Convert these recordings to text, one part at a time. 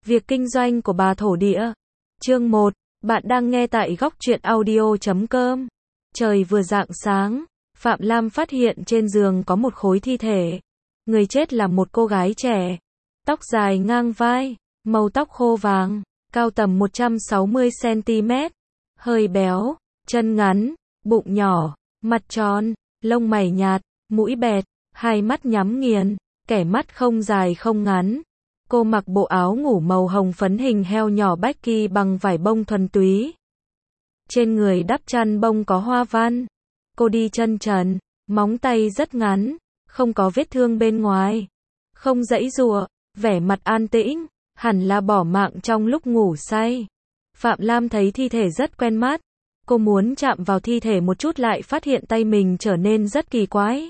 Việc kinh doanh của bà thổ địa. Chương 1. Bạn đang nghe tại góc truyện audio.com. Trời vừa rạng sáng, Phạm Lam phát hiện trên giường có một khối thi thể. Người chết là một cô gái trẻ. Tóc dài ngang vai, màu tóc khô vàng, cao tầm 160cm. Hơi béo, chân ngắn, bụng nhỏ, mặt tròn, lông mày nhạt, mũi bẹt, hai mắt nhắm nghiền, kẻ mắt không dài không ngắn. Cô mặc bộ áo ngủ màu hồng phấn hình heo nhỏ Becky bằng vải bông thuần túy. Trên người đắp chăn bông có hoa văn. Cô đi chân trần, móng tay rất ngắn, không có vết thương bên ngoài. Không giãy giụa, vẻ mặt an tĩnh, hẳn là bỏ mạng trong lúc ngủ say. Phạm Lam thấy thi thể rất quen mắt. Cô muốn chạm vào thi thể một chút lại phát hiện tay mình trở nên rất kỳ quái.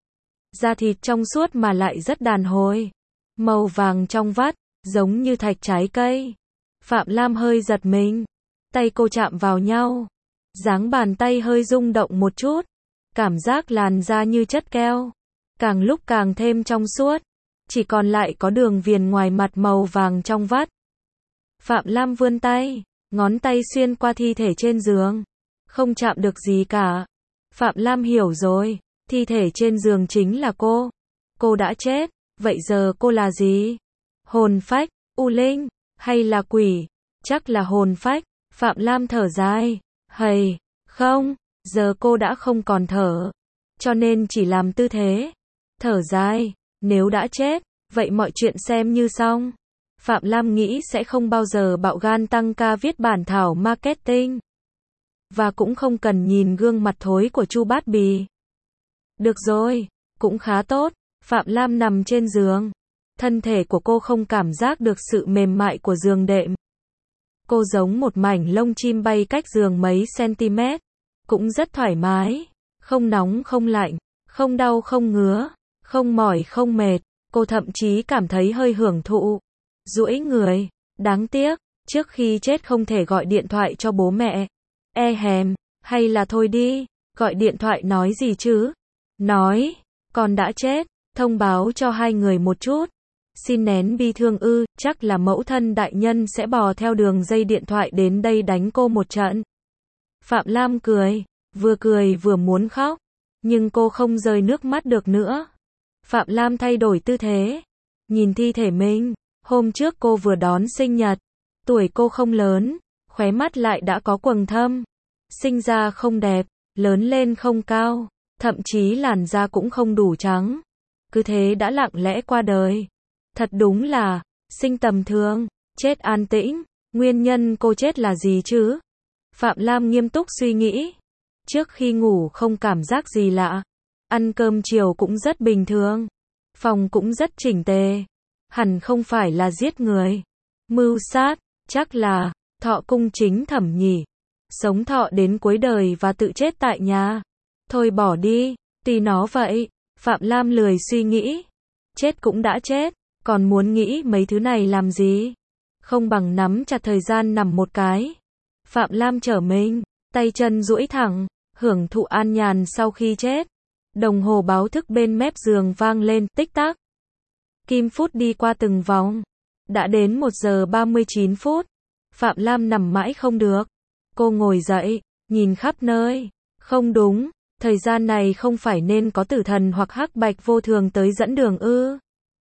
Da thịt trong suốt mà lại rất đàn hồi. Màu vàng trong vắt, giống như thạch trái cây. Phạm Lam hơi giật mình. Tay cô chạm vào nhau. Dáng bàn tay hơi rung động một chút. Cảm giác làn da như chất keo. Càng lúc càng thêm trong suốt. Chỉ còn lại có đường viền ngoài mặt màu vàng trong vắt. Phạm Lam vươn tay. Ngón tay xuyên qua thi thể trên giường. Không chạm được gì cả. Phạm Lam hiểu rồi. Thi thể trên giường chính là cô. Cô đã chết. Vậy giờ cô là gì? Hồn phách, u linh, hay là quỷ? Chắc là hồn phách. Phạm Lam thở dài. Hầy, không, giờ cô đã không còn thở. Cho nên chỉ làm tư thế. Thở dài, nếu đã chết, vậy mọi chuyện xem như xong. Phạm Lam nghĩ sẽ không bao giờ bạo gan tăng ca viết bản thảo marketing. Và cũng không cần nhìn gương mặt thối của Chu Bát Bì. Được rồi, cũng khá tốt. Phạm Lam nằm trên giường. Thân thể của cô không cảm giác được sự mềm mại của giường đệm. Cô giống một mảnh lông chim bay cách giường mấy cm. Cũng rất thoải mái. Không nóng không lạnh. Không đau không ngứa. Không mỏi không mệt. Cô thậm chí cảm thấy hơi hưởng thụ. Duỗi người. Đáng tiếc. Trước khi chết không thể gọi điện thoại cho bố mẹ. Hèm. Hay là thôi đi. Gọi điện thoại nói gì chứ? Nói. Con đã chết. Thông báo cho hai người một chút. Xin nén bi thương ư, chắc là mẫu thân đại nhân sẽ bò theo đường dây điện thoại đến đây đánh cô một trận. Phạm Lam cười vừa muốn khóc. Nhưng cô không rơi nước mắt được nữa. Phạm Lam thay đổi tư thế. Nhìn thi thể mình. Hôm trước cô vừa đón sinh nhật. Tuổi cô không lớn. Khóe mắt lại đã có quầng thâm. Sinh ra không đẹp. Lớn lên không cao. Thậm chí làn da cũng không đủ trắng. Cứ thế đã lặng lẽ qua đời. Thật đúng là, sinh tầm thường, chết an tĩnh. Nguyên nhân cô chết là gì chứ? Phạm Lam nghiêm túc suy nghĩ. Trước khi ngủ không cảm giác gì lạ. Ăn cơm chiều cũng rất bình thường. Phòng cũng rất chỉnh tề. Hẳn không phải là giết người. Mưu sát, chắc là, thọ cung chính thẩm nhỉ. Sống thọ đến cuối đời và tự chết tại nhà. Thôi bỏ đi, tùy nó vậy. Phạm Lam lười suy nghĩ. Chết cũng đã chết, còn muốn nghĩ mấy thứ này làm gì? Không bằng nắm chặt thời gian nằm một cái. Phạm Lam trở mình, tay chân duỗi thẳng, hưởng thụ an nhàn sau khi chết. Đồng hồ báo thức bên mép giường vang lên, tích tắc. Kim phút đi qua từng vòng. Đã đến 1:39. Phạm Lam nằm mãi không được. Cô ngồi dậy, nhìn khắp nơi. Không đúng. Thời gian này không phải nên có tử thần hoặc hắc bạch vô thường tới dẫn đường ư?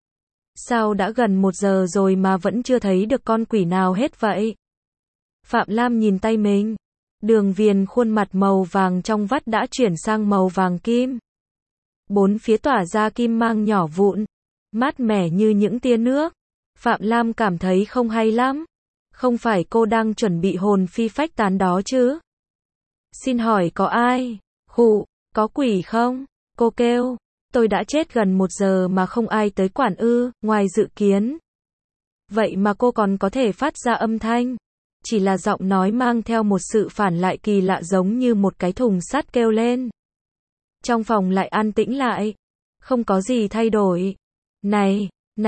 Sao đã gần 1 giờ rồi mà vẫn chưa thấy được con quỷ nào hết vậy? Phạm Lam nhìn tay mình. Đường viền khuôn mặt màu vàng trong vắt đã chuyển sang màu vàng kim. Bốn phía tỏa ra kim mang nhỏ vụn. Mát mẻ như những tia nước. Phạm Lam cảm thấy không hay lắm. Không phải cô đang chuẩn bị hồn phi phách tán đó chứ? Xin hỏi có ai? Khụ. Có quỷ không? Cô kêu. Tôi đã chết gần 1 giờ mà không ai tới quản ư, ngoài dự kiến. Vậy mà cô còn có thể phát ra âm thanh. Chỉ là giọng nói mang theo một sự phản lại kỳ lạ giống như một cái thùng sắt kêu lên. Trong phòng lại an tĩnh lại. Không có gì thay đổi. Này.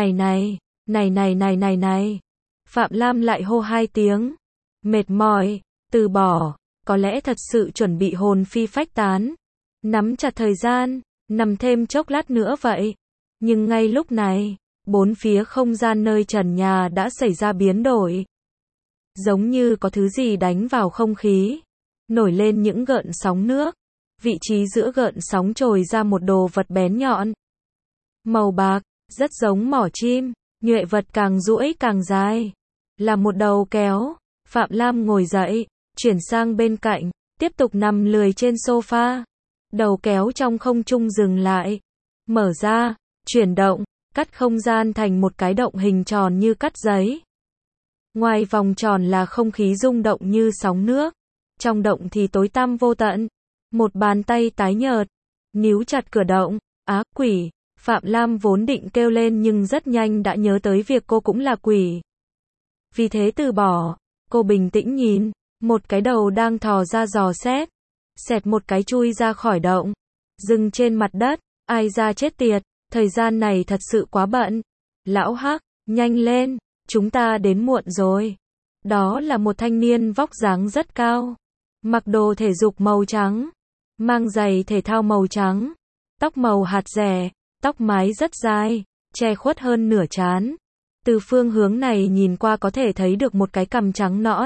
Phạm Lam lại hô 2 tiếng. Mệt mỏi, từ bỏ, có lẽ thật sự chuẩn bị hồn phi phách tán. Nắm chặt thời gian, nằm thêm chốc lát nữa vậy. Nhưng ngay lúc này, Bốn phía không gian nơi trần nhà đã xảy ra biến đổi. Giống như có thứ gì đánh vào không khí. Nổi lên những gợn sóng nước. Vị trí giữa gợn sóng trồi ra một đồ vật bén nhọn. Màu bạc, rất giống mỏ chim. Nhuệ vật càng duỗi càng dài. Là một đầu kéo. Phạm Lam ngồi dậy, chuyển sang bên cạnh, tiếp tục nằm lười trên sofa. Đầu kéo trong không trung dừng lại. Mở ra, chuyển động, cắt không gian thành một cái động hình tròn như cắt giấy. Ngoài vòng tròn là không khí rung động như sóng nước. Trong động thì tối tăm vô tận. Một bàn tay tái nhợt, níu chặt cửa động. Á quỷ, Phạm Lam vốn định kêu lên nhưng rất nhanh đã nhớ tới việc cô cũng là quỷ. Vì thế từ bỏ, cô bình tĩnh nhìn, một cái đầu đang thò ra dò xét. Xẹt một cái chui ra khỏi động. Dừng trên mặt đất, ai ra chết tiệt, thời gian này thật sự quá bận. Lão Hắc, nhanh lên, chúng ta đến muộn rồi. Đó là một thanh niên vóc dáng rất cao. Mặc đồ thể dục màu trắng. Mang giày thể thao màu trắng. Tóc màu hạt rẻ, tóc mái rất dài, che khuất hơn nửa trán. Từ phương hướng này nhìn qua có thể thấy được một cái cằm trắng nõn.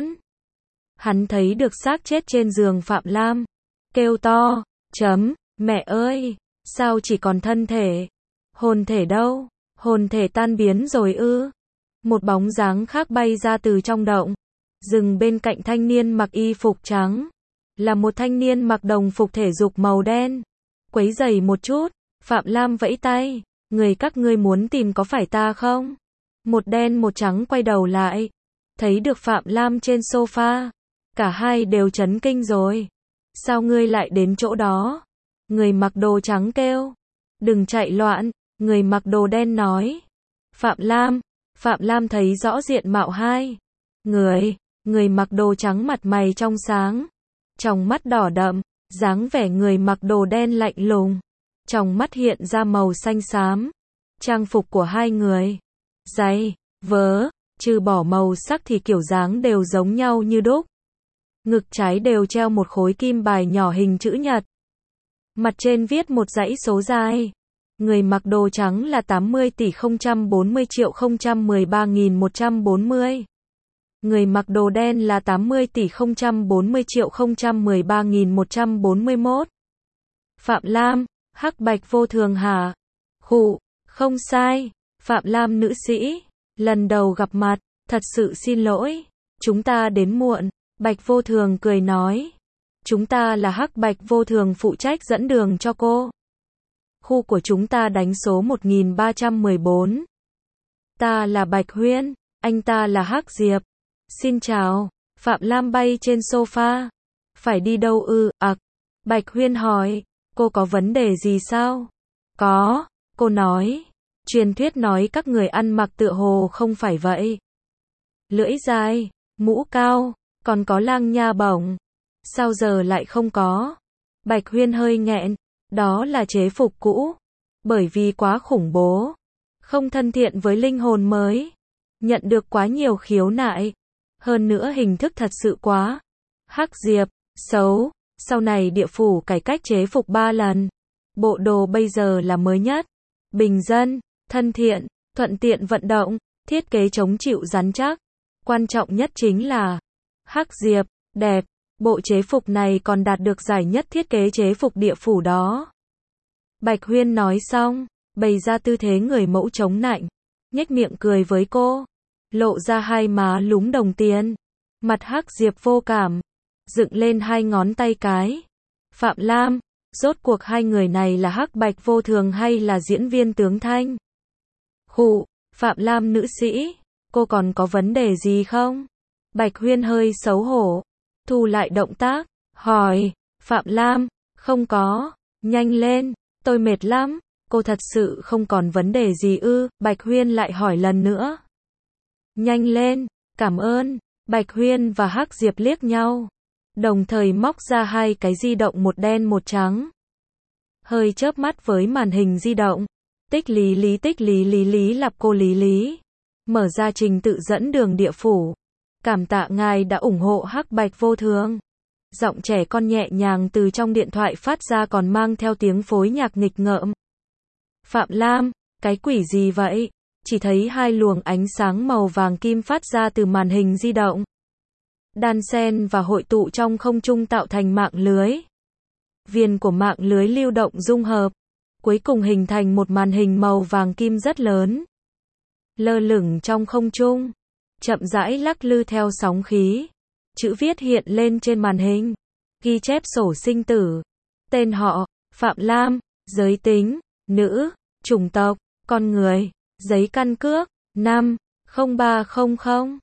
Hắn thấy được xác chết trên giường Phạm Lam. Kêu to, mẹ ơi, sao chỉ còn thân thể? Hồn thể đâu? Hồn thể tan biến rồi ư? Một bóng dáng khác bay ra từ trong động. Dừng bên cạnh thanh niên mặc y phục trắng. Là một thanh niên mặc đồng phục thể dục màu đen. Quấy giày một chút, Phạm Lam vẫy tay. Người các ngươi muốn tìm có phải ta không? Một đen một trắng quay đầu lại. Thấy được Phạm Lam trên sofa. Cả hai đều chấn kinh rồi. Sao ngươi lại đến chỗ đó? Người mặc đồ trắng kêu. Đừng chạy loạn, người mặc đồ đen nói. Phạm Lam thấy rõ diện mạo hai. Người mặc đồ trắng mặt mày trong sáng. Trong mắt đỏ đậm, dáng vẻ người mặc đồ đen lạnh lùng. Trong mắt hiện ra màu xanh xám. Trang phục của hai người. Giày, vớ, trừ bỏ màu sắc thì kiểu dáng đều giống nhau như đúc. Ngực trái đều treo một khối kim bài nhỏ hình chữ nhật. Mặt trên viết một dãy số dài. Người mặc đồ trắng là 80.040.013.140. Người mặc đồ đen là 80.040.013.141. Phạm Lam, hắc bạch vô thường hả? Khụ, không sai. Phạm Lam nữ sĩ, lần đầu gặp mặt, thật sự xin lỗi. Chúng ta đến muộn. Bạch vô thường cười nói. Chúng ta là hắc bạch vô thường phụ trách dẫn đường cho cô. Khu của chúng ta đánh số 1314. Ta là Bạch Huyên, anh ta là Hắc Diệp. Xin chào. Phạm Lam bay trên sofa. Phải đi đâu ư? Bạch Huyên hỏi. Cô có vấn đề gì sao? Có, cô nói. Truyền thuyết nói các người ăn mặc tựa hồ không phải vậy. Lưỡi dài, mũ cao, còn có lang nha bổng. Sao giờ lại không có? Bạch Huyên hơi nghẹn. Đó là chế phục cũ. Bởi vì quá khủng bố. Không thân thiện với linh hồn mới. Nhận được quá nhiều khiếu nại. Hơn nữa hình thức thật sự quá. Hắc Diệp, xấu. Sau này địa phủ cải cách chế phục 3 lần. Bộ đồ bây giờ là mới nhất. Bình dân, thân thiện, thuận tiện vận động, thiết kế chống chịu rắn chắc. Quan trọng nhất chính là Hắc Diệp, đẹp. Bộ chế phục này còn đạt được giải nhất thiết kế chế phục địa phủ đó. Bạch Huyên nói xong, bày ra tư thế người mẫu chống nạnh, nhếch miệng cười với cô, lộ ra hai má lúm đồng tiền. Mặt Hắc Diệp vô cảm, dựng lên hai ngón tay cái. Phạm Lam, rốt cuộc hai người này là hắc bạch vô thường hay là diễn viên tướng thanh? Khụ, Phạm Lam nữ sĩ, cô còn có vấn đề gì không? Bạch Huyên hơi xấu hổ, thu lại động tác, hỏi. Phạm Lam, không có, nhanh lên, tôi mệt lắm. Cô thật sự không còn vấn đề gì ư? Bạch Huyên lại hỏi lần nữa. Nhanh lên, cảm ơn. Bạch Huyên và Hắc Diệp liếc nhau, đồng thời móc ra hai cái di động, một đen một trắng. Hơi chớp mắt với màn hình di động. Tích lý lý tích lý lý lý lặp cô lý lý. Mở ra trình tự dẫn đường địa phủ. Cảm tạ ngài đã ủng hộ hắc bạch vô thường. Giọng trẻ con nhẹ nhàng từ trong điện thoại phát ra, còn mang theo tiếng phối nhạc nghịch ngợm. Phạm Lam, cái quỷ gì vậy? chỉ thấy hai luồng ánh sáng màu vàng kim phát ra từ màn hình di động. Đan xen và hội tụ trong không trung tạo thành mạng lưới. Viền của mạng lưới lưu động dung hợp, cuối cùng hình thành một màn hình màu vàng kim rất lớn. Lơ lửng trong không trung, chậm rãi lắc lư theo sóng khí. Chữ viết hiện lên trên màn hình, ghi chép sổ sinh tử, tên họ, Phạm Lam, giới tính, nữ, chủng tộc, con người, giấy căn cước, năm, 0300,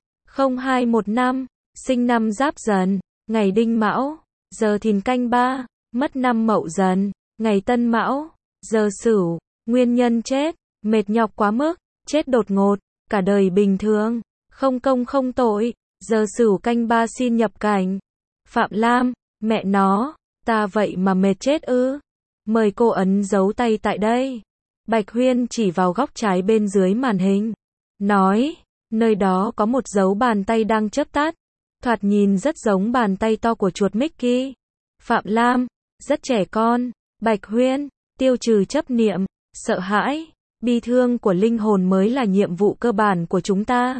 0215, sinh năm Giáp Dần, ngày Đinh Mão, giờ Thìn Canh 3, mất năm Mậu Dần, ngày Tân Mão, giờ Sửu, nguyên nhân chết, mệt nhọc quá mức, chết đột ngột, cả đời bình thường, không công không tội, giờ Sửu Canh 3 xin nhập cảnh. Phạm Lam, mẹ nó, ta vậy mà mệt chết ư? Mời cô ấn dấu tay tại đây. Bạch Huyên chỉ vào góc trái bên dưới màn hình, nói, nơi đó có một dấu bàn tay đang chớp tắt, thoạt nhìn rất giống bàn tay to của chuột Mickey. Phạm Lam, rất trẻ con. Bạch Huyên, tiêu trừ chấp niệm, sợ hãi, bi thương của linh hồn mới là nhiệm vụ cơ bản của chúng ta.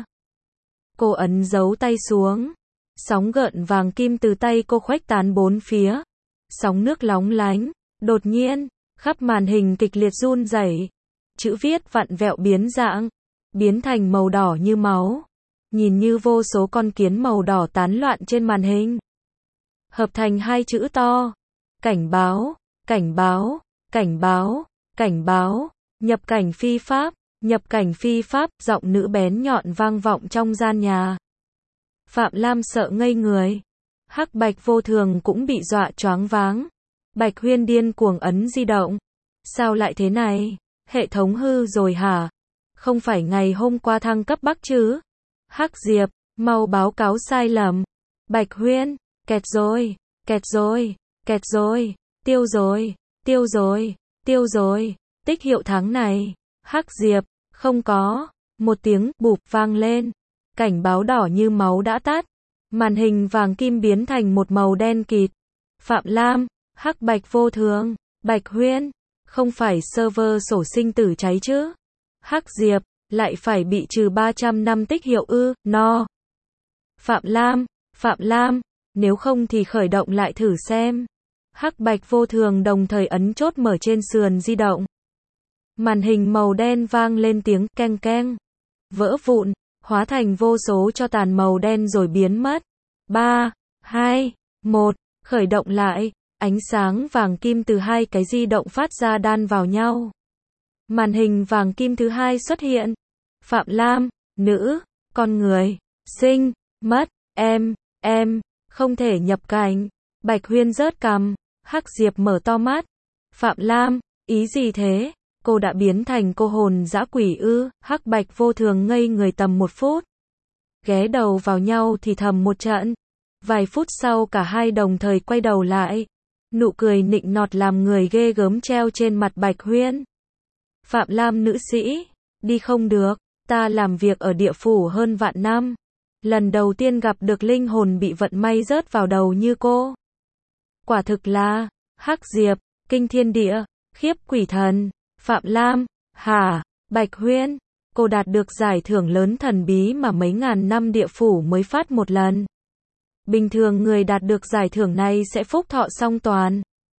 Cô ấn dấu tay xuống, sóng gợn vàng kim từ tay cô khuếch tán bốn phía, sóng nước lóng lánh, đột nhiên, khắp màn hình kịch liệt run rẩy, chữ viết vặn vẹo biến dạng, biến thành màu đỏ như máu, nhìn như vô số con kiến màu đỏ tán loạn trên màn hình, hợp thành hai chữ to, cảnh báo, cảnh báo, cảnh báo, cảnh báo, nhập cảnh phi pháp, nhập cảnh phi pháp, giọng nữ bén nhọn vang vọng trong gian nhà. Phạm Lam sợ ngây người, Hắc Bạch Vô Thường cũng bị dọa choáng váng. Bạch Huyên điên cuồng ấn di động. Sao lại thế này? Hệ thống hư rồi hả? Không phải ngày hôm qua thăng cấp Bắc chứ? Hắc Diệp, mau báo cáo sai lầm. Bạch Huyên, kẹt rồi, kẹt rồi, kẹt rồi, tiêu rồi, tiêu rồi, tiêu rồi, tích hiệu tháng này. Hắc Diệp, không có. Một tiếng bụp vang lên. Cảnh báo đỏ như máu đã tắt. Màn hình vàng kim biến thành một màu đen kịt. Phạm Lam, Hắc Bạch Vô Thường, Bạch Huyên, không phải server sổ sinh tử cháy chứ? Hắc Diệp, lại phải bị trừ 300 năm tích hiệu ư? No. Phạm Lam, nếu không thì khởi động lại thử xem. Hắc Bạch Vô Thường đồng thời ấn chốt mở trên sườn di động. Màn hình màu đen vang lên tiếng keng keng, vỡ vụn, hóa thành vô số tro tàn màu đen rồi biến mất. 3, 2, 1, khởi động lại. Ánh sáng vàng kim từ hai cái di động phát ra đan vào nhau. Màn hình vàng kim thứ hai xuất hiện. Phạm Lam, nữ, con người, sinh, mất, em, không thể nhập cảnh. Bạch Huyên rớt cằm, Hắc Diệp mở to mắt. Phạm Lam, ý gì thế? Cô đã biến thành cô hồn dã quỷ ư? Hắc Bạch Vô Thường ngây người tầm 1 phút. Ghé đầu vào nhau thì thầm một trận. Vài phút sau cả hai đồng thời quay đầu lại. Nụ cười nịnh nọt làm người ghê gớm treo trên mặt Bạch Huyên. Phạm Lam nữ sĩ, đi không được, ta làm việc ở địa phủ hơn vạn năm. Lần đầu tiên gặp được linh hồn bị vận may rớt vào đầu như cô. Quả thực là, Hắc Diệp, kinh thiên địa, khiếp quỷ thần. Phạm Lam, hả, Bạch Huyên, cô đạt được giải thưởng lớn thần bí mà mấy ngàn năm địa phủ mới phát một lần. Bình thường người đạt được giải thưởng này sẽ phúc thọ song toàn.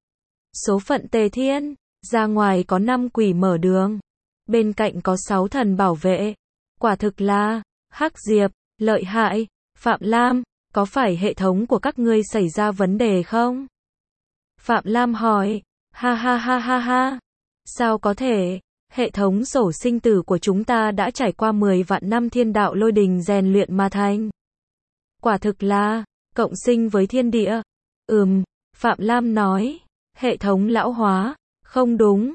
Số phận tề thiên, ra ngoài có 5 quỷ mở đường, bên cạnh có 6 thần bảo vệ. Quả thực là, Hắc Diệp, lợi hại. Phạm Lam, có phải hệ thống của các ngươi xảy ra vấn đề không? Phạm Lam hỏi, ha ha ha ha ha. Sao có thể? Hệ thống sổ sinh tử của chúng ta đã trải qua 10 vạn năm thiên đạo lôi đình rèn luyện mà thành. Quả thực là, cộng sinh với thiên địa. Phạm Lam nói, hệ thống lão hóa. Không đúng,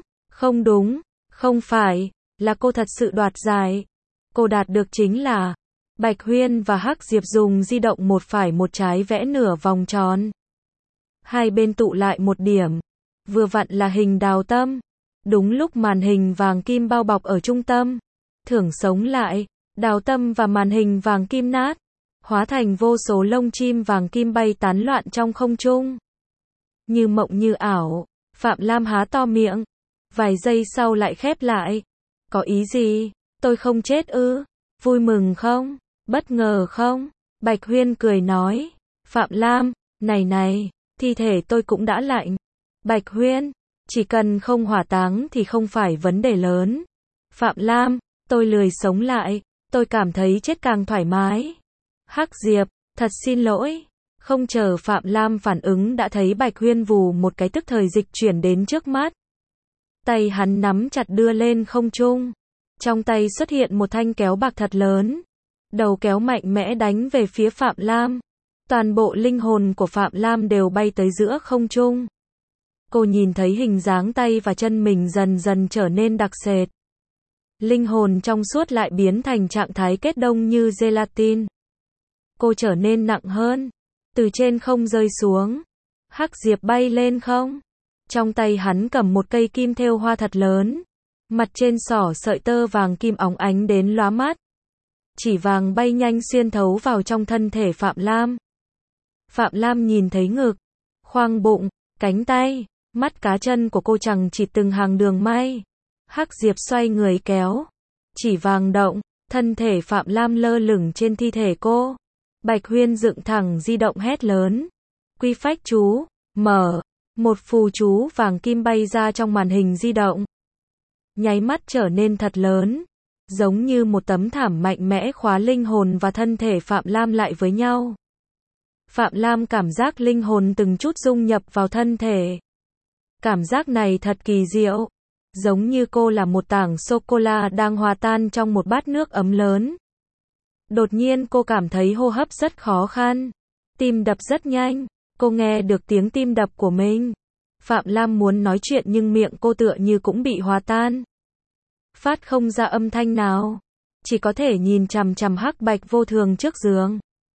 không phải, là cô thật sự đoạt giải. Cô đạt được chính là, Bạch Huyên và Hắc Diệp dùng di động một phải một trái vẽ nửa vòng tròn. Hai bên tụ lại một điểm, vừa vặn là hình đào tâm. Đúng lúc màn hình vàng kim bao bọc ở trung tâm, thưởng sống lại, đào tâm và màn hình vàng kim nát, hóa thành vô số lông chim vàng kim bay tán loạn trong không trung. Như mộng như ảo, Phạm Lam há to miệng, vài giây sau lại khép lại. Có ý gì? Tôi không chết ư? Vui mừng không? Bất ngờ không? Bạch Huyên cười nói. Phạm Lam, này, thi thể tôi cũng đã lạnh. Bạch Huyên, chỉ cần không hỏa táng thì không phải vấn đề lớn. Phạm Lam, tôi lười sống lại, tôi cảm thấy chết càng thoải mái. Hắc Diệp, thật xin lỗi. Không chờ Phạm Lam phản ứng đã thấy Bạch Huyên vù một cái tức thời dịch chuyển đến trước mắt. Tay hắn nắm chặt đưa lên không trung. Trong tay xuất hiện một thanh kéo bạc thật lớn. Đầu kéo mạnh mẽ đánh về phía Phạm Lam. Toàn bộ linh hồn của Phạm Lam đều bay tới giữa không trung. Cô nhìn thấy hình dáng tay và chân mình dần dần trở nên đặc sệt. Linh hồn trong suốt lại biến thành trạng thái kết đông như gelatin. Cô trở nên nặng hơn. Từ trên không rơi xuống. Hắc Diệp bay lên không. Trong tay hắn cầm một cây kim thêu hoa thật lớn. Mặt trên xỏ sợi tơ vàng kim óng ánh đến lóa mắt. Chỉ vàng bay nhanh xuyên thấu vào trong thân thể Phạm Lam. Phạm Lam nhìn thấy ngực, khoang bụng, cánh tay, mắt cá chân của cô chằng chịt từng hàng đường may. Hắc Diệp xoay người kéo. Chỉ vàng động, thân thể Phạm Lam lơ lửng trên thi thể cô. Bạch Huyên dựng thẳng di động hét lớn. Quy phách chú, mở. Một phù chú vàng kim bay ra trong màn hình di động. Nháy mắt trở nên thật lớn. Giống như một tấm thảm mạnh mẽ khóa linh hồn và thân thể Phạm Lam lại với nhau. Phạm Lam cảm giác linh hồn từng chút dung nhập vào thân thể. Cảm giác này thật kỳ diệu. Giống như cô là một tảng sô-cô-la đang hòa tan trong một bát nước ấm lớn. Đột nhiên cô cảm thấy hô hấp rất khó khăn. Tim đập rất nhanh. Cô nghe được tiếng tim đập của mình. Phạm Lam muốn nói chuyện nhưng miệng cô tựa như cũng bị hòa tan. Phát không ra âm thanh nào. Chỉ có thể nhìn chằm chằm Hắc Bạch vô thường trước giường.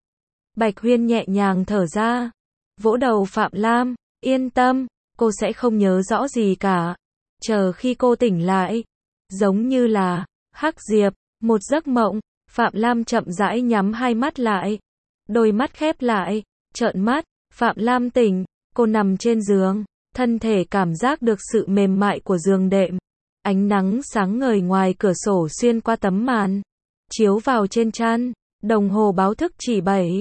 Bạch Huyên nhẹ nhàng thở ra. Vỗ đầu Phạm Lam. Yên tâm, cô sẽ không nhớ rõ gì cả. Chờ khi cô tỉnh lại. Giống như là Hắc Diệp, một giấc mộng. Phạm Lam chậm rãi nhắm hai mắt lại. Đôi mắt khép lại. Trợn mắt. Phạm Lam tỉnh. Cô nằm trên giường. Thân thể cảm giác được sự mềm mại của giường đệm. Ánh nắng sáng ngời ngoài cửa sổ xuyên qua tấm màn. Chiếu vào trên chăn. Đồng hồ báo thức chỉ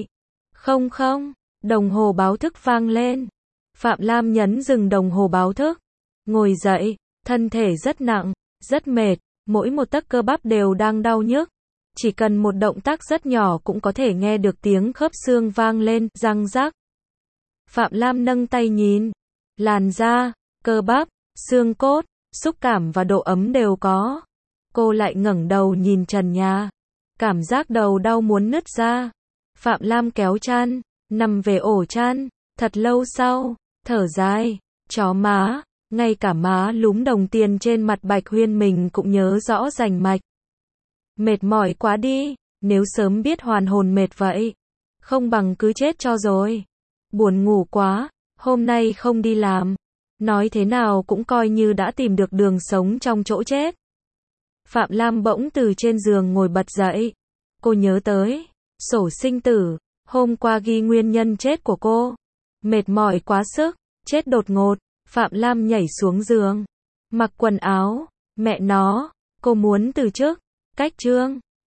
7:00. Đồng hồ báo thức vang lên. Phạm Lam nhấn dừng đồng hồ báo thức. Ngồi dậy. Thân thể rất nặng, rất mệt. Mỗi một tấc cơ bắp đều đang đau nhức. Chỉ cần một động tác rất nhỏ cũng có thể nghe được tiếng khớp xương vang lên, răng rắc. Phạm Lam nâng tay nhìn. Làn da, cơ bắp, xương cốt, xúc cảm và độ ấm đều có. Cô lại ngẩng đầu nhìn trần nhà. Cảm giác đầu đau muốn nứt ra. Phạm Lam kéo chăn, nằm về ổ chăn. Thật lâu sau, thở dài, chó má. Ngay cả má lúm đồng tiền trên mặt Bạch Huyên mình cũng nhớ rõ rành mạch. Mệt mỏi quá đi, nếu sớm biết hoàn hồn mệt vậy. Không bằng cứ chết cho rồi. Buồn ngủ quá, hôm nay không đi làm. Nói thế nào cũng coi như đã tìm được đường sống trong chỗ chết. Phạm Lam bỗng từ trên giường ngồi bật dậy. Cô nhớ tới sổ sinh tử, hôm qua ghi nguyên nhân chết của cô. Mệt mỏi quá sức, chết đột ngột. Phạm Lam nhảy xuống giường, mặc quần áo. Mẹ nó, cô muốn từ chức. Cách chương